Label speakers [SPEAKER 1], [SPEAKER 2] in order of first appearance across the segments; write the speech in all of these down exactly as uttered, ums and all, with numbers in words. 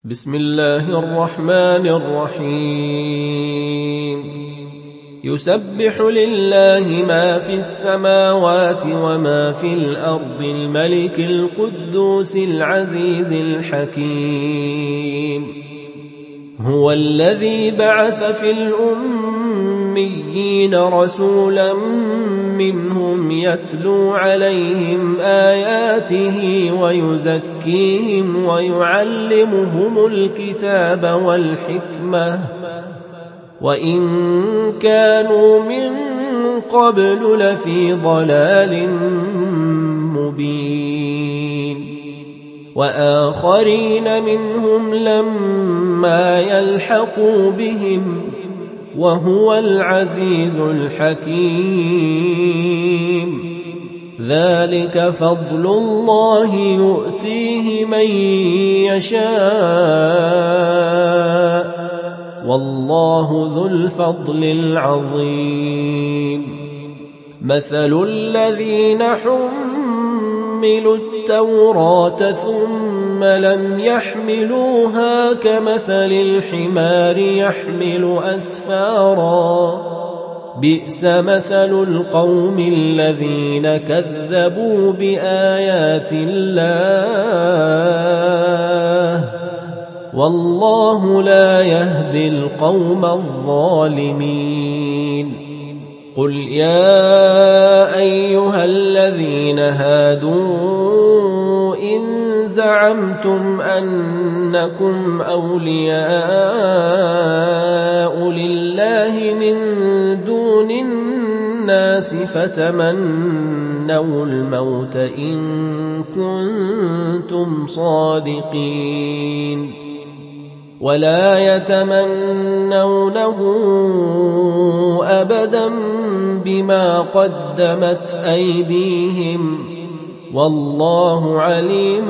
[SPEAKER 1] بسم الله الرحمن الرحيم يسبح لله ما في السماوات وما في الأرض الملك القدوس العزيز الحكيم هو الذي بعث في الأميين رسولا منهم يتلو عليهم آياته ويزكيهم ويعلمهم الكتاب والحكمة وإن كانوا من قبل لفي ضلال مبين وآخرين منهم لما يلحقوا بهم وهو العزيز الحكيم ذلك فضل الله يؤتيه من يشاء والله ذو الفضل العظيم مثل الذين حملوا التوراة ثم لم يحملوها كمثل الحمار يحمل أسفارا بئس مثل القوم الذين كذبوا بآيات الله والله لا يهدي القوم الظالمين قل يا أيها الذين هادوا إن زعمتم أنكم أولياء لله من دون الناس فتمنوا الموت إن كنتم صادقين ولا يتمنونه أبدا بما قدمت أيديهم والله عليم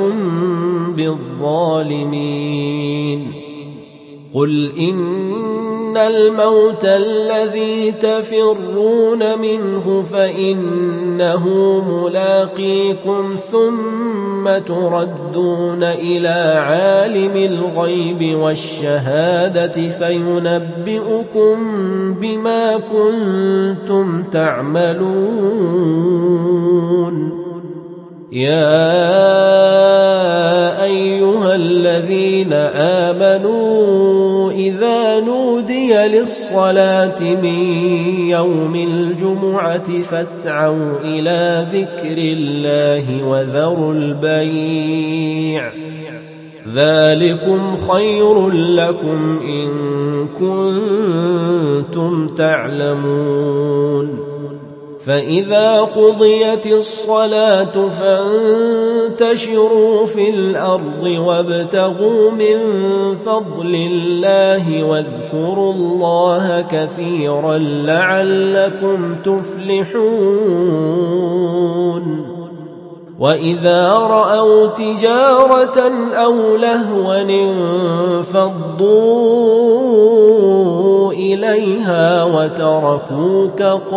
[SPEAKER 1] بالظالمين قل إن الموت الذي تفرون منه فإنه ملاقيكم ثم تردون إلى عالم الغيب والشهادة فينبئكم بما كنتم تعملون يا أيها الذين آمنوا إذا نودي للصلاة من يوم الجمعة فاسعوا إلى ذكر الله وذروا البيع ذلكم خير لكم إن كنتم تعلمون فإذا قضيت الصلاة فانتشروا في الأرض وابتغوا من فضل الله واذكروا الله كثيرا لعلكم تفلحون وإذا رأوا تجارة أو لهوا انفضوا إليها وتركوك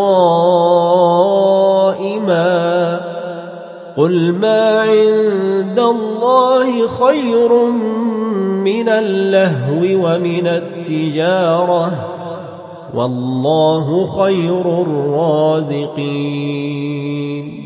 [SPEAKER 1] قائما قل ما عند الله خير من اللهو ومن التجارة والله خير الرازقين